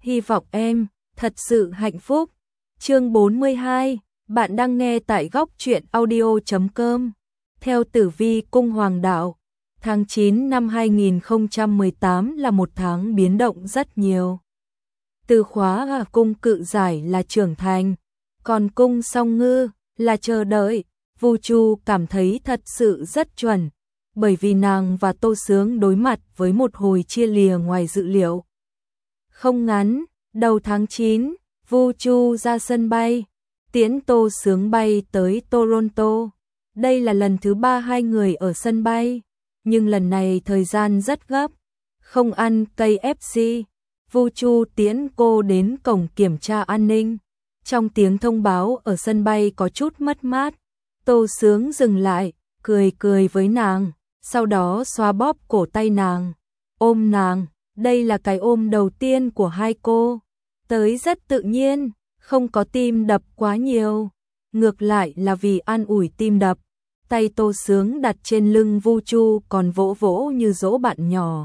Hy vọng em thật sự hạnh phúc. Chương 42, bạn đang nghe tại góc truyện audio.com. Theo Tử Vi cung Hoàng đạo, tháng 9 năm 2018 là một tháng biến động rất nhiều. Từ khóa cung Cự Giải là trưởng thành, còn cung Song Ngư là chờ đợi. Vu Chu cảm thấy thật sự rất chuẩn, bởi vì nàng và Tô Sướng đối mặt với một hồi chia lìa ngoài dự liệu. Không ngắn, đầu tháng 9, Vu Chu ra sân bay, tiễn Tô Sướng bay tới Toronto. Đây là lần thứ 3 hai người ở sân bay, nhưng lần này thời gian rất gấp, không ăn KFC. Vu Chu tiễn cô đến cổng kiểm tra an ninh. Trong tiếng thông báo ở sân bay có chút mất mát, Tô Sướng dừng lại, cười cười với nàng, sau đó xoa bóp cổ tay nàng, ôm nàng. Đây là cái ôm đầu tiên của hai cô, tới rất tự nhiên, không có tim đập quá nhiều, ngược lại là vì an ủi tim đập. Tay Tô Sướng đặt trên lưng Vu Chu còn vỗ vỗ như dỗ bạn nhỏ.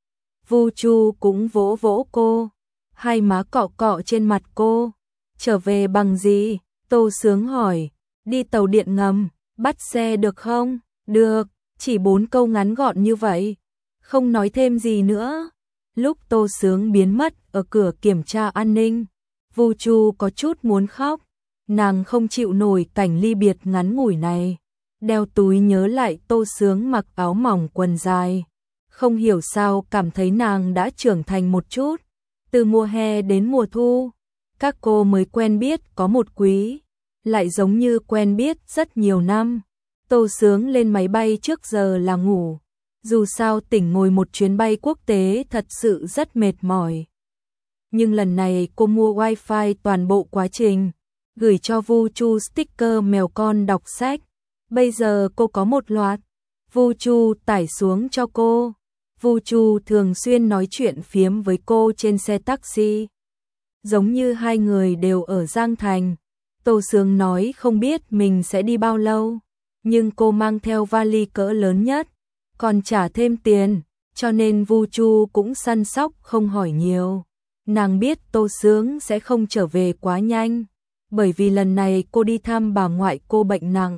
Vu Chu cũng vỗ vỗ cô, hai má cọ cọ trên mặt cô. Trở về bằng gì? Tô Sướng hỏi. Đi tàu điện ngầm, bắt xe được không? Được, chỉ 4 câu ngắn gọn như vậy, không nói thêm gì nữa. Lúc Tô Sướng biến mất ở cửa kiểm tra an ninh, Vu Chu có chút muốn khóc, nàng không chịu nổi cảnh ly biệt ngắn ngủi này. Đeo túi nhớ lại Tô Sướng mặc áo mỏng quần dài, không hiểu sao cảm thấy nàng đã trưởng thành một chút. Từ mùa hè đến mùa thu, các cô mới quen biết có một quý, lại giống như quen biết rất nhiều năm. Tô Sướng lên máy bay trước giờ là ngủ, dù sao tỉnh ngồi một chuyến bay quốc tế thật sự rất mệt mỏi. Nhưng lần này cô mua wifi toàn bộ quá trình, gửi cho Vu Chu sticker mèo con đọc sách. Bây giờ cô có một loạt, Vu Chu tải xuống cho cô. Vu Chu thường xuyên nói chuyện phiếm với cô trên xe taxi, giống như hai người đều ở Giang Thành. Tô Sướng nói không biết mình sẽ đi bao lâu, nhưng cô mang theo vali cỡ lớn nhất, còn trả thêm tiền, cho nên Vu Chu cũng săn sóc không hỏi nhiều. Nàng biết Tô Sướng sẽ không trở về quá nhanh, bởi vì lần này cô đi thăm bà ngoại cô bệnh nặng.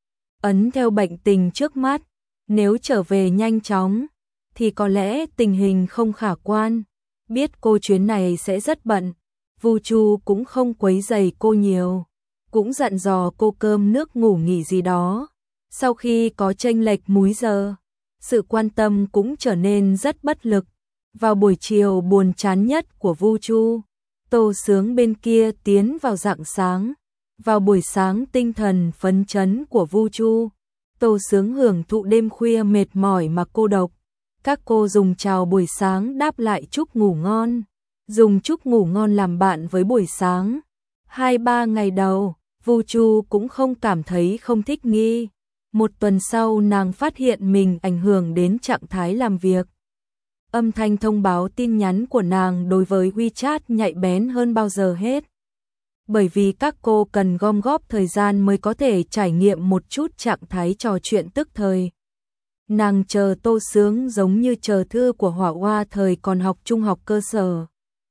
Ấn theo bệnh tình trước mắt, nếu trở về nhanh chóng, thì có lẽ tình hình không khả quan. Biết cô chuyến này sẽ rất bận, Vu Chu cũng không quấy rầy cô nhiều, cũng dặn dò cô cơm nước ngủ nghỉ gì đó. Sau khi có chênh lệch múi giờ, sự quan tâm cũng trở nên rất bất lực. Vào buổi chiều buồn chán nhất của Vu Chu, Tô Sướng bên kia tiến vào rạng sáng. Vào buổi sáng tinh thần phấn chấn của Vu Chu, Tô Sướng hưởng thụ đêm khuya mệt mỏi mà cô độc. Các cô dùng chào buổi sáng đáp lại chúc ngủ ngon, dùng chúc ngủ ngon làm bạn với buổi sáng. 2-3 ngày đầu, Vu Chu cũng không cảm thấy không thích nghi. Một tuần sau nàng phát hiện mình ảnh hưởng đến trạng thái làm việc. Âm thanh thông báo tin nhắn của nàng đối với WeChat nhạy bén hơn bao giờ hết. Bởi vì các cô cần gom góp thời gian mới có thể trải nghiệm một chút trạng thái trò chuyện tức thời. Nàng chờ Tô Sướng giống như chờ thư của Hỏa Hoa thời còn học trung học cơ sở.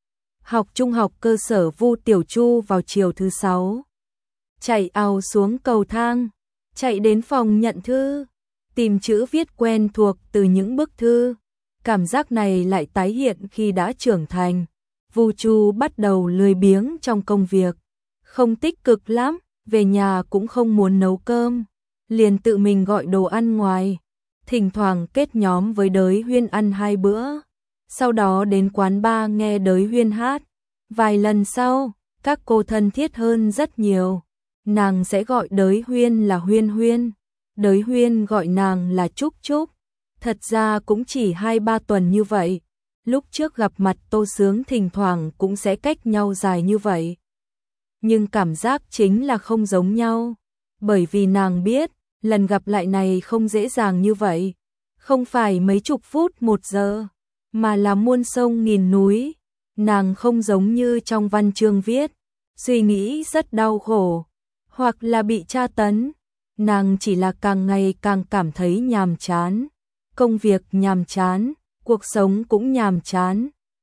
Học trung học cơ sở Vu Tiểu Chu vào chiều thứ 6. Chạy ào xuống cầu thang, chạy đến phòng nhận thư, tìm chữ viết quen thuộc từ những bức thư. Cảm giác này lại tái hiện khi đã trưởng thành. Vu Chu bắt đầu lười biếng trong công việc, không tích cực lắm, về nhà cũng không muốn nấu cơm, liền tự mình gọi đồ ăn ngoài, thỉnh thoảng kết nhóm với Đới Huyên ăn 2 bữa, sau đó đến quán bar nghe Đới Huyên hát. Vài lần sau, các cô thân thiết hơn rất nhiều. Nàng sẽ gọi Đới Huyên là Huyên Huyên, Đới Huyên gọi nàng là Trúc Trúc. Thật ra cũng chỉ 2-3 tuần như vậy. Lúc trước gặp mặt Tô Sướng thỉnh thoảng cũng sẽ cách nhau dài như vậy. Nhưng cảm giác chính là không giống nhau. Bởi vì nàng biết, lần gặp lại này không dễ dàng như vậy. Không phải mấy chục phút 1 giờ, mà là muôn sông nghìn núi. Nàng không giống như trong văn chương viết, suy nghĩ rất đau khổ, hoặc là bị tra tấn. Nàng chỉ là càng ngày càng cảm thấy nhàm chán. Công việc nhàm chán, cuộc sống cũng nhàm chán.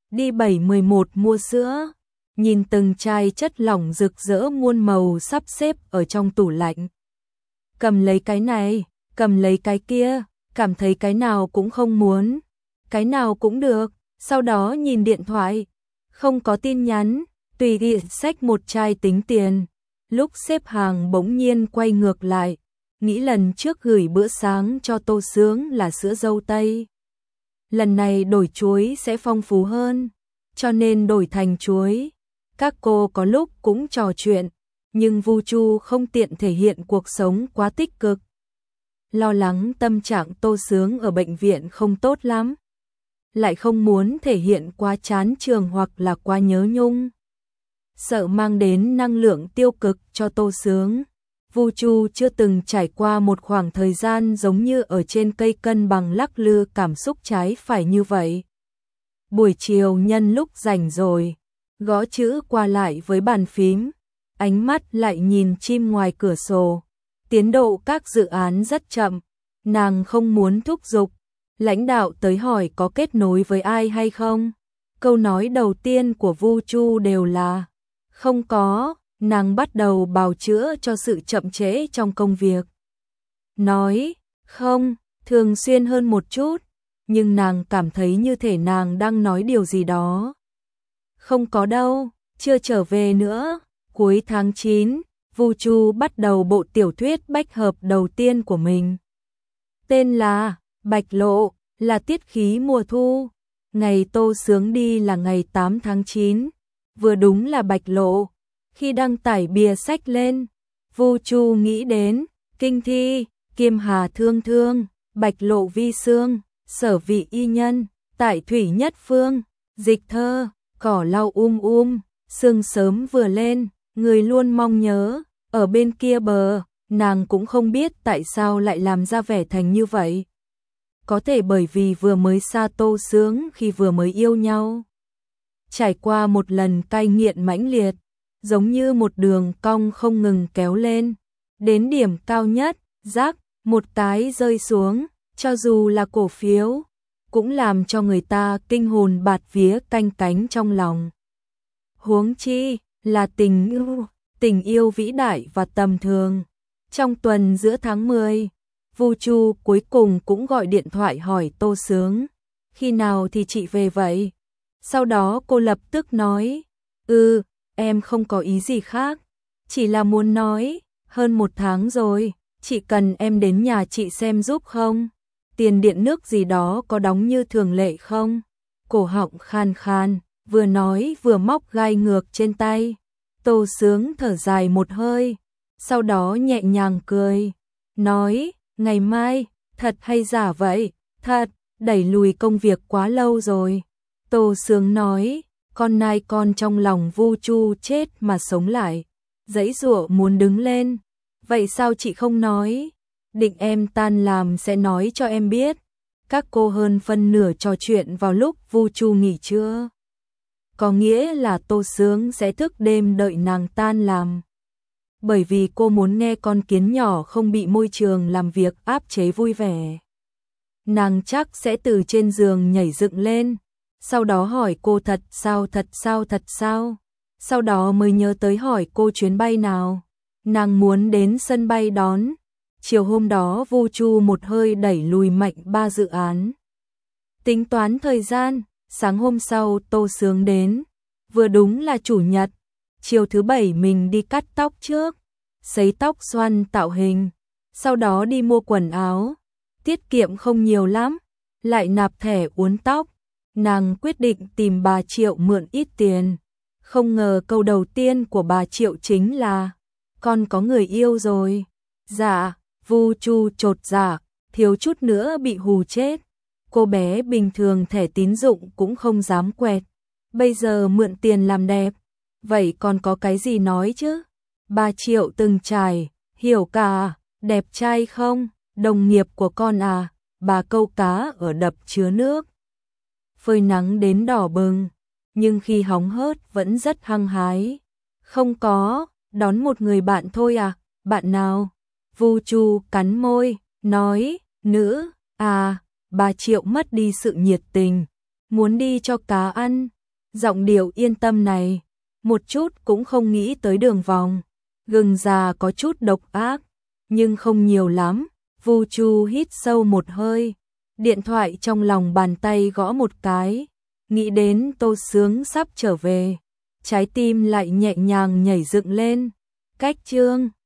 đi 7-11 mua sữa, nhìn từng chai chất lỏng rực rỡ muôn màu sắp xếp ở trong tủ lạnh. Cầm lấy cái này, cầm lấy cái kia, cảm thấy cái nào cũng không muốn, cái nào cũng được, sau đó nhìn điện thoại, không có tin nhắn, tùy tiện xách một chai tính tiền. Lúc xếp hàng bỗng nhiên quay ngược lại, nghĩ lần trước gửi bữa sáng cho Tô Sướng là sữa dâu tây. Lần này đổi chuối sẽ phong phú hơn, cho nên đổi thành chuối. Các cô có lúc cũng trò chuyện, nhưng Vu Chu không tiện thể hiện cuộc sống quá tích cực. Lo lắng tâm trạng Tô Sướng ở bệnh viện không tốt lắm, lại không muốn thể hiện quá chán trường hoặc là quá nhớ nhung, sợ mang đến năng lượng tiêu cực cho Tô Sướng. Vu Chu chưa từng trải qua một khoảng thời gian giống như ở trên cây cân bằng lắc lư cảm xúc trái phải như vậy. Buổi chiều nhân lúc rảnh rồi, gõ chữ qua lại với bàn phím, ánh mắt lại nhìn chim ngoài cửa sổ. Tiến độ các dự án rất chậm, nàng không muốn thúc giục. Lãnh đạo tới hỏi có kết nối với ai hay không. Câu nói đầu tiên của Vu Chu đều là không có, nàng bắt đầu bào chữa cho sự chậm trễ trong công việc. Nói không, thường xuyên hơn một chút, nhưng nàng cảm thấy như thể nàng đang nói điều gì đó. Không có đâu, chưa trở về nữa. Cuối tháng 9, Vu Chu bắt đầu bộ tiểu thuyết bách hợp đầu tiên của mình. Tên là Bạch Lộ, là tiết khí mùa thu. Ngày Tô Sướng đi là ngày 8 tháng 9, vừa đúng là Bạch Lộ. Khi đăng tải bìa sách lên, Vu Chu nghĩ đến Kinh Thi, Kiêm Hà Thương Thương, Bạch Lộ Vi Xương, Sở Vị Y Nhân, Tại Thủy Nhất Phương, Dịch Thơ, Cỏ Lau Sương sớm vừa lên, người luôn mong nhớ. Ở bên kia bờ, nàng cũng không biết tại sao lại làm ra vẻ thành như vậy. Có thể bởi vì vừa mới xa Tô Sướng khi vừa mới yêu nhau. Trải qua một lần cai nghiện mãnh liệt, giống như một đường cong không ngừng kéo lên. Đến điểm cao nhất, rác, một cái rơi xuống, cho dù là cổ phiếu, cũng làm cho người ta kinh hồn bạt vía canh cánh trong lòng. Huống chi là tình yêu vĩ đại và tầm thường. Trong tuần giữa tháng 10, Vu Chu cuối cùng cũng gọi điện thoại hỏi Tô Sướng, khi nào thì chị về vậy? Sau đó cô lập tức nói, em không có ý gì khác, chỉ là muốn nói, hơn 1 tháng rồi, chị cần em đến nhà chị xem giúp không? Tiền điện nước gì đó có đóng như thường lệ không? Cổ họng khan khan, vừa nói vừa móc gai ngược trên tay. Tô Sướng thở dài một hơi, sau đó nhẹ nhàng cười, nói, ngày mai, thật hay giả vậy? Thật, đẩy lùi công việc quá lâu rồi. Tô Sướng nói, con nai con trong lòng Vu Chu chết mà sống lại, giãy giụa muốn đứng lên. Vậy sao chị không nói? Định em tan làm sẽ nói cho em biết. Các cô hơn phân nửa trò chuyện vào lúc Vu Chu nghỉ trưa. Có nghĩa là Tô Sướng sẽ thức đêm đợi nàng tan làm. Bởi vì cô muốn nghe con kiến nhỏ không bị môi trường làm việc áp chế vui vẻ. Nàng chắc sẽ từ trên giường nhảy dựng lên, sau đó hỏi cô thật sao. Sau đó mới nhớ tới hỏi cô chuyến bay nào. Nàng muốn đến sân bay đón. Chiều hôm đó Vu Chu một hơi đẩy lùi mạnh 3 dự án. Tính toán thời gian, sáng hôm sau Tô Sướng đến, vừa đúng là chủ nhật. Chiều thứ Bảy mình đi cắt tóc trước, sấy tóc xoăn tạo hình, sau đó đi mua quần áo. Tiết kiệm không nhiều lắm, lại nạp thẻ uốn tóc. Nàng quyết định tìm bà Triệu mượn ít tiền. Không ngờ câu đầu tiên của bà Triệu chính là, con có người yêu rồi. Dạ, Vu Chu chột dạ, thiếu chút nữa bị hù chết. Cô bé bình thường thẻ tín dụng cũng không dám quẹt, bây giờ mượn tiền làm đẹp, vậy còn có cái gì nói chứ? Bà Triệu từng trải, hiểu cả, đẹp trai không? Đồng nghiệp của con à? Bà câu cá ở đập chứa nước, phơi nắng đến đỏ bừng, nhưng khi hóng hớt vẫn rất hăng hái. Không có, đón một người bạn thôi à? Bạn nào? Vu Chu cắn môi, nói, nữ. À, bà Triệu mất đi sự nhiệt tình, muốn đi cho cá ăn, Giọng điệu yên tâm này, một chút cũng không nghĩ tới đường vòng. Gừng già có chút độc ác, nhưng không nhiều lắm. Vu Chu hít sâu một hơi, điện thoại trong lòng bàn tay gõ một cái, nghĩ đến Tô Sướng sắp trở về, trái tim lại nhẹ nhàng nhảy dựng lên. Cách chương